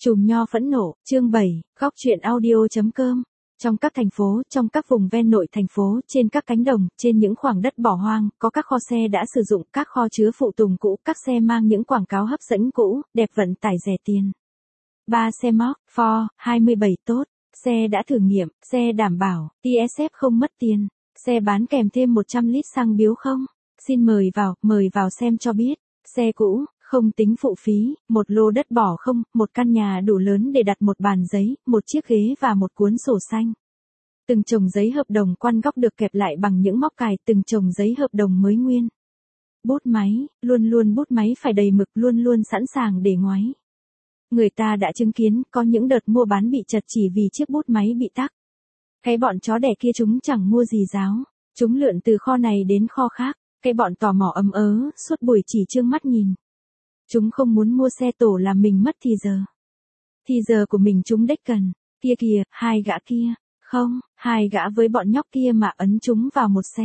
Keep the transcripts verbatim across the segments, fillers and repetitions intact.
Chùm nho phẫn nộ, chương bảy, góc truyện audio.com. Trong các thành phố, trong các vùng ven nội thành phố, trên các cánh đồng, trên những khoảng đất bỏ hoang, có các kho xe đã sử dụng, các kho chứa phụ tùng cũ, các xe mang những quảng cáo hấp dẫn cũ, đẹp vận tải rẻ tiền. ba xe móc, Ford, hai mươi bảy tốt, xe đã thử nghiệm, xe đảm bảo, tê ét ép không mất tiền, xe bán kèm thêm một trăm lít xăng biếu không? Xin mời vào, mời vào xem cho biết, xe cũ. Không tính phụ phí, một lô đất bỏ không, một căn nhà đủ lớn để đặt một bàn giấy, một chiếc ghế và một cuốn sổ xanh. Từng chồng giấy hợp đồng quan góc được kẹp lại bằng những móc cài, từng chồng giấy hợp đồng mới nguyên. Bút máy, luôn luôn bút máy phải đầy mực, luôn luôn sẵn sàng để ngoáy. Người ta đã chứng kiến, có những đợt mua bán bị chật chỉ vì chiếc bút máy bị tắc. Cái bọn chó đẻ kia chúng chẳng mua gì giáo, chúng lượn từ kho này đến kho khác, cái bọn tò mò ấm ớ, suốt buổi chỉ trương mắt nhìn. Chúng không muốn mua xe tổ làm mình mất thì giờ. Thì giờ của mình chúng đếch cần. Kia kìa, hai gã kia. Không, hai gã với bọn nhóc kia mà ấn chúng vào một xe.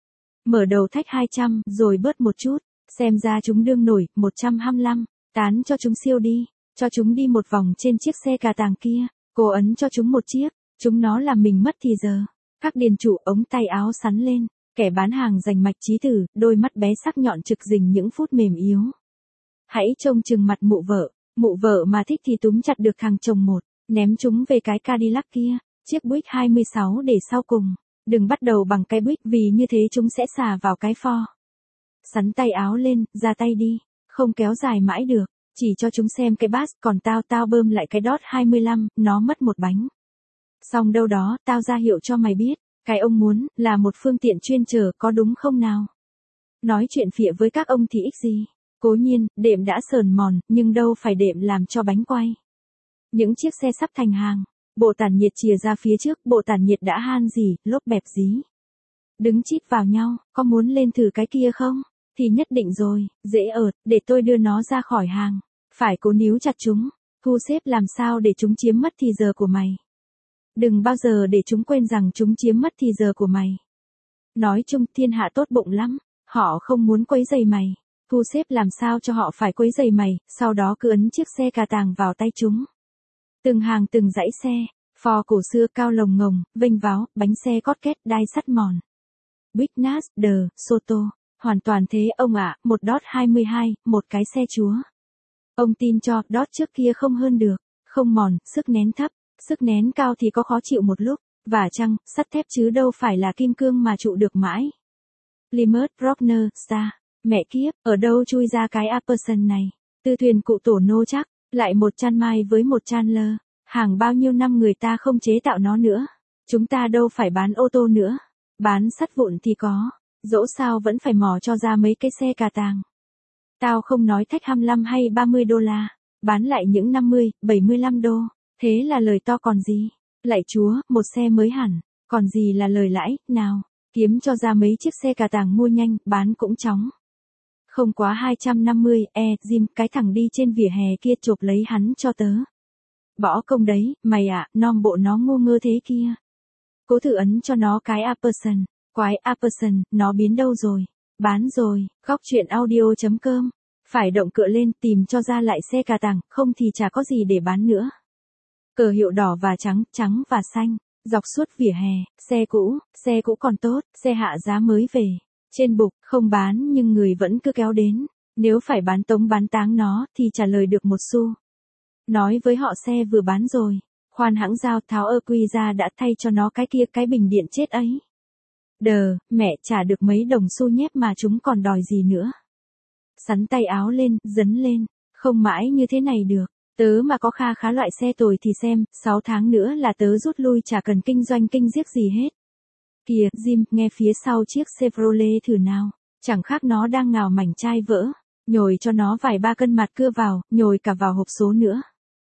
Mở đầu thách hai trăm, rồi bớt một chút. Xem ra chúng đương nổi, một trăm hai mươi lăm. Tán cho chúng siêu đi. Cho chúng đi một vòng trên chiếc xe cà tàng kia. Cô ấn cho chúng một chiếc. Chúng nó làm mình mất thì giờ. Các điền chủ ống tay áo sắn lên. Kẻ bán hàng rành mạch trí tử, đôi mắt bé sắc nhọn trực rình những phút mềm yếu. Hãy trông chừng mặt mụ vợ, mụ vợ mà thích thì túm chặt được thằng chồng một, ném chúng về cái Cadillac kia, chiếc Buick hai mươi sáu để sau cùng. Đừng bắt đầu bằng cái Buick vì như thế chúng sẽ xà vào cái Ford. Sắn tay áo lên, ra tay đi, không kéo dài mãi được, chỉ cho chúng xem cái bass, còn tao tao bơm lại cái Dodge hai mươi lăm, nó mất một bánh. Xong đâu đó, tao ra hiệu cho mày biết, cái ông muốn, là một phương tiện chuyên chở có đúng không nào? Nói chuyện phịa với các ông thì ích gì? Cố nhiên, đệm đã sờn mòn, nhưng đâu phải đệm làm cho bánh quay. Những chiếc xe sắp thành hàng, bộ tản nhiệt chìa ra phía trước, bộ tản nhiệt đã han gì, lốp bẹp dí. Đứng chít vào nhau, có muốn lên thử cái kia không? Thì nhất định rồi, dễ ợt, để tôi đưa nó ra khỏi hàng. Phải cố níu chặt chúng, thu xếp làm sao để chúng chiếm mất thì giờ của mày. Đừng bao giờ để chúng quên rằng chúng chiếm mất thì giờ của mày. Nói chung thiên hạ tốt bụng lắm, họ không muốn quấy rầy mày. Thu xếp làm sao cho họ phải quấy rầy mày, sau đó cứ ấn chiếc xe cà tàng vào tay chúng. Từng hàng từng dãy xe, Ford cổ xưa cao lồng ngồng, vênh váo, bánh xe cót két, đai sắt mòn. Business, The, Soto, hoàn toàn thế ông ạ, một Dodge hai mươi hai, một cái xe chúa. Ông tin cho, Dodge trước kia không hơn được, không mòn, sức nén thấp, sức nén cao thì có khó chịu một lúc, và chăng, sắt thép chứ đâu phải là kim cương mà trụ được mãi. Plymouth Rockner, Star. Mẹ kiếp, ở đâu chui ra cái Apperson này? Tư thuyền cụ tổ nô chắc, lại một Chan Mai với một Chandler. Hàng bao nhiêu năm người ta không chế tạo nó nữa. Chúng ta đâu phải bán ô tô nữa. Bán sắt vụn thì có. Dẫu sao vẫn phải mò cho ra mấy cái xe cà tàng. Tao không nói thách hai mươi lăm hay ba mươi đô la. Bán lại những năm mươi, bảy mươi lăm đô. Thế là lời to còn gì? Lạy Chúa, một xe mới hẳn. Còn gì là lời lãi, nào. Kiếm cho ra mấy chiếc xe cà tàng mua nhanh, bán cũng chóng. Không quá hai trăm năm mươi, e, Jim, cái thằng đi trên vỉa hè kia chộp lấy hắn cho tớ. Bỏ công đấy, mày ạ, à, nom bộ nó ngu ngơ thế kia. Cố thử ấn cho nó cái Apperson, quái Apperson, nó biến đâu rồi? Bán rồi, góc truyện audio.com. Phải động cựa lên tìm cho ra lại xe cà tàng, không thì chả có gì để bán nữa. Cờ hiệu đỏ và trắng, trắng và xanh, dọc suốt vỉa hè, xe cũ, xe cũ còn tốt, xe hạ giá mới về. Trên bục, không bán nhưng người vẫn cứ kéo đến. Nếu phải bán tống bán táng nó thì trả lời được một xu. Nói với họ xe vừa bán rồi. Khoan hãng giao tháo ơ quy ra đã thay cho nó cái kia cái bình điện chết ấy. Đờ, mẹ trả được mấy đồng xu nhép mà chúng còn đòi gì nữa. Sắn tay áo lên, dấn lên. Không mãi như thế này được. Tớ mà có kha khá loại xe tồi thì xem, sáu tháng nữa là tớ rút lui chả cần kinh doanh kinh giếc gì hết. Kìa, Jim, nghe phía sau chiếc Chevrolet thử nào. Chẳng khác nó đang ngào mảnh chai vỡ. Nhồi cho nó vài ba cân mặt cưa vào, nhồi cả vào hộp số nữa.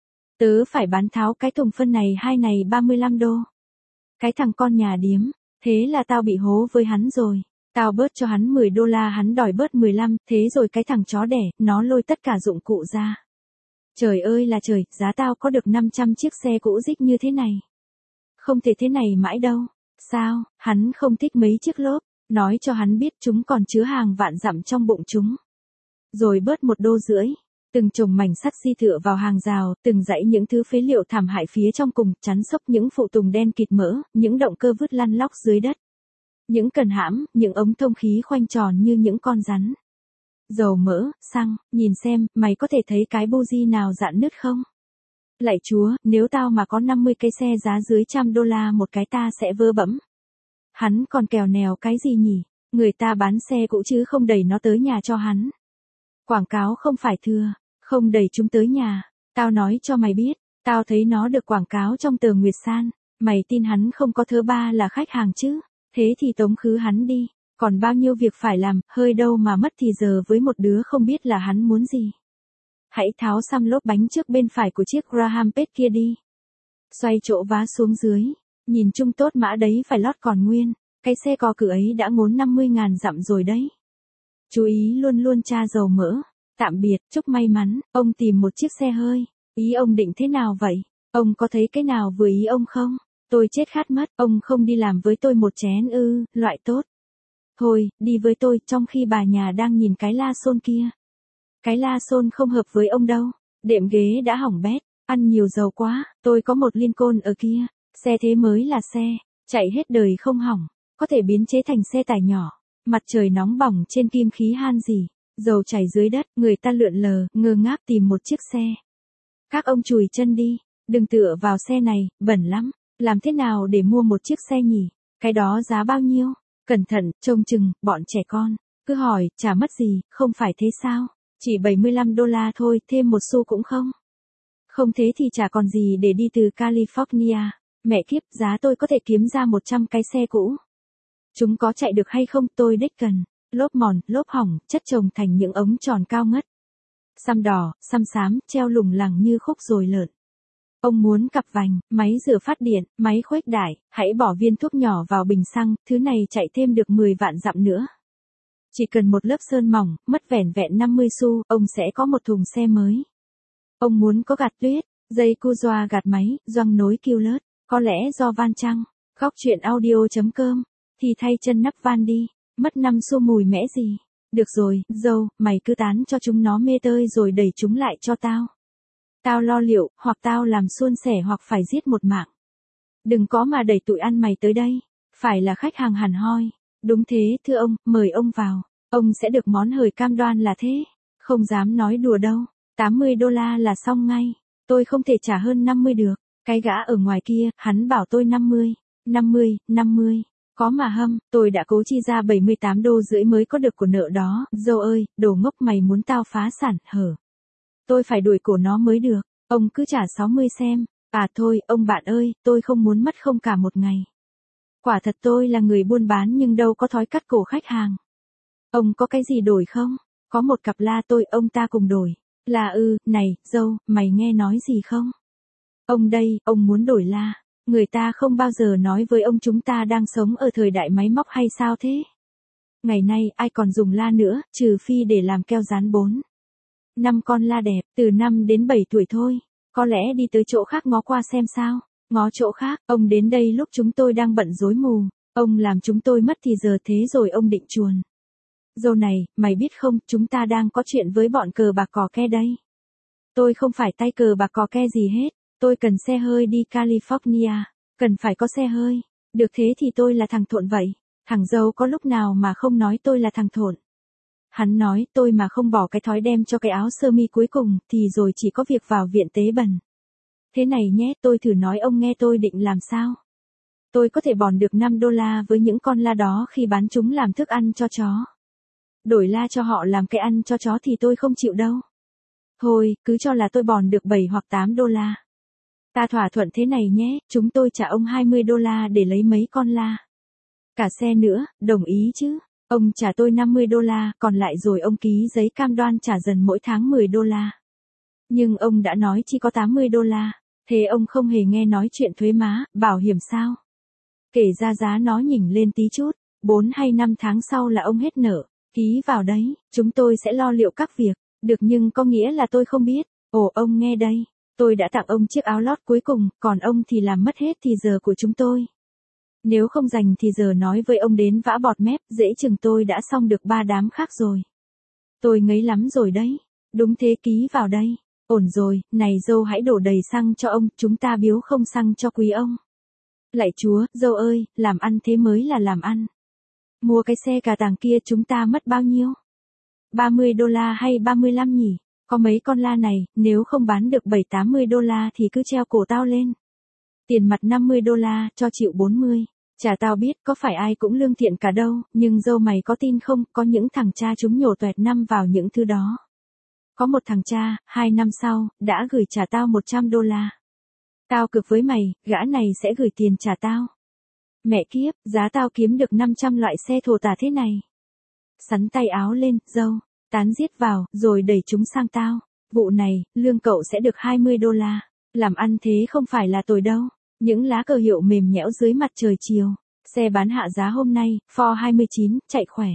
Tớ phải bán tháo cái thùng phân này hai này ba mươi lăm đô. Cái thằng con nhà điếm. Thế là tao bị hố với hắn rồi. Tao bớt cho hắn mười đô la hắn đòi bớt mười lăm. Thế rồi cái thằng chó đẻ, nó lôi tất cả dụng cụ ra. Trời ơi là trời, giá tao có được năm trăm chiếc xe cũ rích như thế này. Không thể thế này mãi đâu. Sao, hắn không thích mấy chiếc lốp, nói cho hắn biết chúng còn chứa hàng vạn dặm trong bụng chúng. Rồi bớt một đô rưỡi. Từng chồng mảnh sắt di tựa vào hàng rào, từng dãy những thứ phế liệu thảm hại phía trong cùng, chắn sốc những phụ tùng đen kịt mỡ, những động cơ vứt lăn lóc dưới đất. Những cần hãm, những ống thông khí khoanh tròn như những con rắn. Dầu mỡ, xăng, nhìn xem, mày có thể thấy cái buji nào dạn nứt không? Lạy Chúa, nếu tao mà có năm mươi cái xe giá dưới trăm đô la một cái ta sẽ vơ bẫm. Hắn còn kèo nèo cái gì nhỉ? Người ta bán xe cũ chứ không đẩy nó tới nhà cho hắn. Quảng cáo không phải thừa, không đẩy chúng tới nhà. Tao nói cho mày biết, tao thấy nó được quảng cáo trong tờ Nguyệt San. Mày tin hắn không có thứ ba là khách hàng chứ? Thế thì tống khứ hắn đi. Còn bao nhiêu việc phải làm, hơi đâu mà mất thì giờ với một đứa không biết là hắn muốn gì. Hãy tháo xăm lốp bánh trước bên phải của chiếc Graham Page kia đi. Xoay chỗ vá xuống dưới. Nhìn chung tốt mã đấy phải lót còn nguyên. Cái xe cò cử ấy đã ngốn năm mươi ngàn dặm rồi đấy. Chú ý luôn luôn tra dầu mỡ. Tạm biệt, chúc may mắn, ông tìm một chiếc xe hơi. Ý ông định thế nào vậy? Ông có thấy cái nào vừa ý ông không? Tôi chết khát mất, ông không đi làm với tôi một chén ư, loại tốt. Thôi, đi với tôi, trong khi bà nhà đang nhìn cái La Sôn kia. Cái La Sôn không hợp với ông đâu. Đệm ghế đã hỏng bét, ăn nhiều dầu quá, tôi có một Lincoln ở kia. Xe thế mới là xe, chạy hết đời không hỏng, có thể biến chế thành xe tải nhỏ. Mặt trời nóng bỏng trên kim khí han gì, dầu chảy dưới đất, người ta lượn lờ, ngơ ngác tìm một chiếc xe. Các ông chùi chân đi, đừng tựa vào xe này, bẩn lắm. Làm thế nào để mua một chiếc xe nhỉ? Cái đó giá bao nhiêu? Cẩn thận, trông chừng, bọn trẻ con. Cứ hỏi, chả mất gì, không phải thế sao? Chỉ bảy mươi lăm đô la thôi, thêm một xu cũng không. Không thế thì chả còn gì để đi từ California. Mẹ kiếp, giá tôi có thể kiếm ra một trăm cái xe cũ. Chúng có chạy được hay không, tôi đích cần. Lốp mòn, lốp hỏng, chất chồng thành những ống tròn cao ngất. Xăm đỏ, xăm xám, treo lủng lẳng như khúc dồi lợn. Ông muốn cặp vành, máy rửa phát điện, máy khuếch đại, hãy bỏ viên thuốc nhỏ vào bình xăng, thứ này chạy thêm được mười vạn dặm nữa. Chỉ cần một lớp sơn mỏng, mất vẻn vẹn năm mươi xu, ông sẽ có một thùng xe mới. Ông muốn có gạt tuyết, dây cu doa gạt máy, gioăng nối kiêu lớt, có lẽ do van chăng. Góc chuyện audio chấm com, thì thay chân nắp van đi, mất năm xu mùi mẽ gì. Được rồi, dâu, mày cứ tán cho chúng nó mê tơi rồi đẩy chúng lại cho tao. Tao lo liệu, hoặc tao làm suôn sẻ hoặc phải giết một mạng. Đừng có mà đẩy tụi ăn mày tới đây. Phải là khách hàng hẳn hoi. Đúng thế, thưa ông, mời ông vào. Ông sẽ được món hời cam đoan là thế. Không dám nói đùa đâu. tám mươi đô la là xong ngay. Tôi không thể trả hơn năm mươi được. Cái gã ở ngoài kia, hắn bảo tôi năm mươi. năm mươi, năm mươi. Có mà hâm, tôi đã cố chi ra bảy mươi tám đô rưỡi mới có được của nợ đó. Dâu ơi, đồ ngốc mày muốn tao phá sản, hở? Tôi phải đuổi cổ nó mới được. Ông cứ trả sáu mươi xem. À thôi, ông bạn ơi, tôi không muốn mất không cả một ngày. Quả thật tôi là người buôn bán nhưng đâu có thói cắt cổ khách hàng. Ông có cái gì đổi không? Có một cặp la tôi, ông ta cùng đổi. Là ư, này, dâu, mày nghe nói gì không? Ông đây, ông muốn đổi la. Người ta không bao giờ nói với ông chúng ta đang sống ở thời đại máy móc hay sao thế? Ngày nay, ai còn dùng la nữa, trừ phi để làm keo dán bốn. Năm con la đẹp, từ năm đến bảy tuổi thôi. Có lẽ đi tới chỗ khác ngó qua xem sao. Ngó chỗ khác, ông đến đây lúc chúng tôi đang bận rối mù. Ông làm chúng tôi mất thì giờ thế rồi ông định chuồn. Dâu này, mày biết không, chúng ta đang có chuyện với bọn cờ bạc cò ke đây. Tôi không phải tay cờ bạc cò ke gì hết. Tôi cần xe hơi đi California. Cần phải có xe hơi. Được thế thì tôi là thằng thộn vậy. Thằng dâu có lúc nào mà không nói tôi là thằng thộn. Hắn nói tôi mà không bỏ cái thói đem cho cái áo sơ mi cuối cùng thì rồi chỉ có việc vào viện tế bần. Thế này nhé, tôi thử nói ông nghe tôi định làm sao. Tôi có thể bòn được năm đô la với những con la đó khi bán chúng làm thức ăn cho chó. Đổi la cho họ làm cái ăn cho chó thì tôi không chịu đâu. Thôi, cứ cho là tôi bòn được bảy hoặc tám đô la. Ta thỏa thuận thế này nhé, chúng tôi trả ông hai mươi đô la để lấy mấy con la. Cả xe nữa, đồng ý chứ? Ông trả tôi năm mươi đô la, còn lại rồi ông ký giấy cam đoan trả dần mỗi tháng mười đô la. Nhưng ông đã nói chỉ có tám mươi đô la, thế ông không hề nghe nói chuyện thuế má, bảo hiểm sao? Kể ra giá nó nhỉnh lên tí chút, bốn hay năm tháng sau là ông hết nợ, ký vào đấy, chúng tôi sẽ lo liệu các việc, được nhưng có nghĩa là tôi không biết. Ồ ông nghe đây, tôi đã tặng ông chiếc áo lót cuối cùng, còn ông thì làm mất hết thì giờ của chúng tôi. Nếu không dành thì giờ nói với ông đến vã bọt mép, dễ chừng tôi đã xong được ba đám khác rồi. Tôi ngấy lắm rồi đấy. Đúng thế, ký vào đây. Ổn rồi, này dâu hãy đổ đầy xăng cho ông, chúng ta biếu không xăng cho quý ông. Lạy Chúa, dâu ơi, làm ăn thế mới là làm ăn. Mua cái xe cà tàng kia chúng ta mất bao nhiêu? ba mươi đô la hay ba mươi lăm nhỉ? Có mấy con la này, nếu không bán được bảy tám mươi đô la thì cứ treo cổ tao lên. Tiền mặt năm mươi đô la, cho chịu bốn mươi. Chả tao biết có phải ai cũng lương thiện cả đâu, nhưng dâu mày có tin không, có những thằng cha chúng nhổ toẹt năm vào những thứ đó. Có một thằng cha, hai năm sau, đã gửi trả tao một trăm đô la. Tao cược với mày, gã này sẽ gửi tiền trả tao. Mẹ kiếp, giá tao kiếm được năm trăm loại xe thổ tả thế này. Sắn tay áo lên, dâu, tán giết vào, rồi đẩy chúng sang tao. Vụ này, lương cậu sẽ được hai mươi đô la. Làm ăn thế không phải là tồi đâu. Những lá cờ hiệu mềm nhẽo dưới mặt trời chiều. Xe bán hạ giá hôm nay, Ford hai mươi chín, chạy khỏe.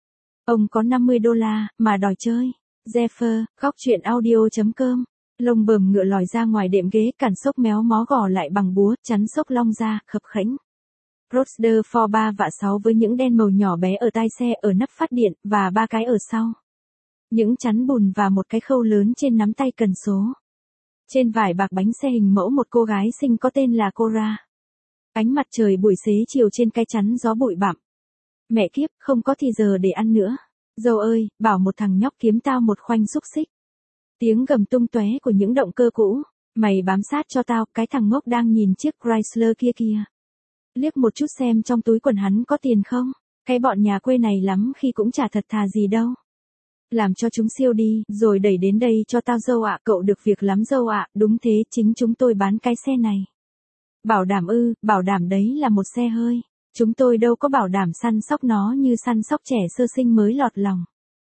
Ông có năm mươi đô la, mà đòi chơi. Zephyr, góc chuyện audio chấm com. Lông bờm ngựa lòi ra ngoài đệm ghế, cản xốc méo mó gò lại bằng búa, chắn xốc long ra, khập khẽnh. Roadster Ford ba vạ sáu với những đen màu nhỏ bé ở tai xe, ở nắp phát điện, và ba cái ở sau. Những chắn bùn và một cái khâu lớn trên nắm tay cần số. Trên vải bạc bánh xe hình mẫu một cô gái xinh có tên là Cora. Ánh mặt trời buổi xế chiều trên cái chắn gió bụi bặm. Mẹ kiếp, không có thì giờ để ăn nữa. Dâu ơi, bảo một thằng nhóc kiếm tao một khoanh xúc xích. Tiếng gầm tung tóe của những động cơ cũ. Mày bám sát cho tao, cái thằng ngốc đang nhìn chiếc Chrysler kia kìa. Liếc một chút xem trong túi quần hắn có tiền không. Cái bọn nhà quê này lắm khi cũng chả thật thà gì đâu. Làm cho chúng siêu đi, rồi đẩy đến đây cho tao dâu ạ. Cậu được việc lắm dâu ạ. Đúng thế, chính chúng tôi bán cái xe này. Bảo đảm ư, bảo đảm đấy là một xe hơi. Chúng tôi đâu có bảo đảm săn sóc nó như săn sóc trẻ sơ sinh mới lọt lòng.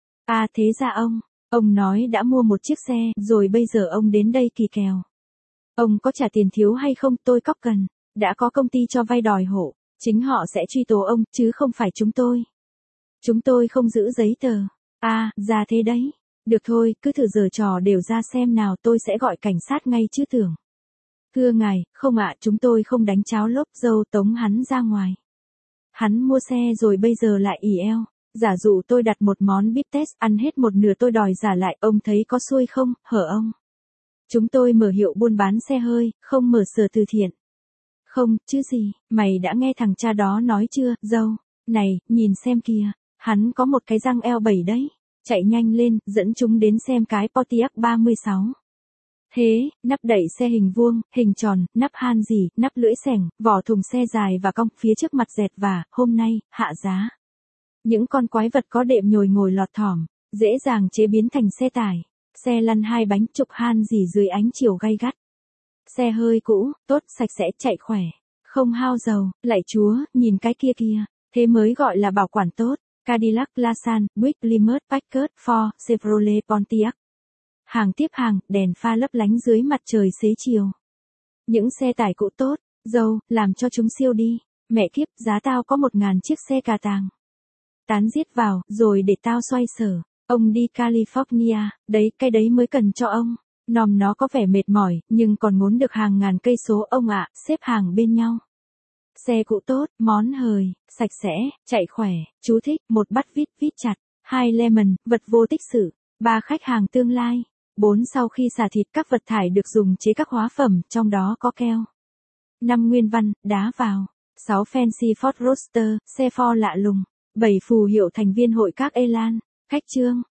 À thế ra ông, ông nói đã mua một chiếc xe, rồi bây giờ ông đến đây kỳ kèo. Ông có trả tiền thiếu hay không, tôi cóc cần. Đã có công ty cho vay đòi hộ, chính họ sẽ truy tố ông, chứ không phải chúng tôi. Chúng tôi không giữ giấy tờ. À, ra thế đấy. Được thôi, cứ thử giở trò đều ra xem nào, tôi sẽ gọi cảnh sát ngay chứ tưởng. Thưa ngài, không ạ, chúng tôi không đánh cháo lốp, dâu tống hắn ra ngoài. Hắn mua xe rồi bây giờ lại ỉ eo. Giả dụ tôi đặt một món bít test, ăn hết một nửa tôi đòi giả lại, ông thấy có xuôi không, hở ông? Chúng tôi mở hiệu buôn bán xe hơi, không mở sở từ thiện. Không, chứ gì, mày đã nghe thằng cha đó nói chưa, dâu? Này, nhìn xem kìa, hắn có một cái răng eo bảy đấy. Chạy nhanh lên, dẫn chúng đến xem cái Pontiac ba mươi sáu. Thế, nắp đậy xe hình vuông, hình tròn, nắp han gì, nắp lưỡi xẻng, vỏ thùng xe dài và cong, phía trước mặt dẹt và, hôm nay, hạ giá. Những con quái vật có đệm nhồi ngồi lọt thỏm, dễ dàng chế biến thành xe tải. Xe lăn hai bánh trục han gì dưới ánh chiều gay gắt. Xe hơi cũ, tốt, sạch sẽ, chạy khỏe. Không hao dầu, lạy Chúa, nhìn cái kia kia. Thế mới gọi là bảo quản tốt. Cadillac, Lasan, Buick, Plymouth, Packard, Ford, Chevrolet, Pontiac. Hàng tiếp hàng, đèn pha lấp lánh dưới mặt trời xế chiều. Những xe tải cũ tốt, dâu, làm cho chúng siêu đi. Mẹ kiếp, giá tao có một ngàn chiếc xe cà tàng. Tán giết vào, rồi để tao xoay sở. Ông đi California, đấy, cái đấy mới cần cho ông. Nòm nó có vẻ mệt mỏi, nhưng còn ngốn được hàng ngàn cây số ông ạ, xếp hàng bên nhau. Xe cũ tốt, món hời, sạch sẽ, chạy khỏe, chú thích, một bắt vít vít chặt, hai lemon, vật vô tích sự, ba khách hàng tương lai, bốn sau khi xả thịt các vật thải được dùng chế các hóa phẩm, trong đó có keo. năm nguyên văn, đá vào, sáu fancy Ford Roadster, xe Ford lạ lùng, bảy phù hiệu thành viên hội các Elan, khách trương.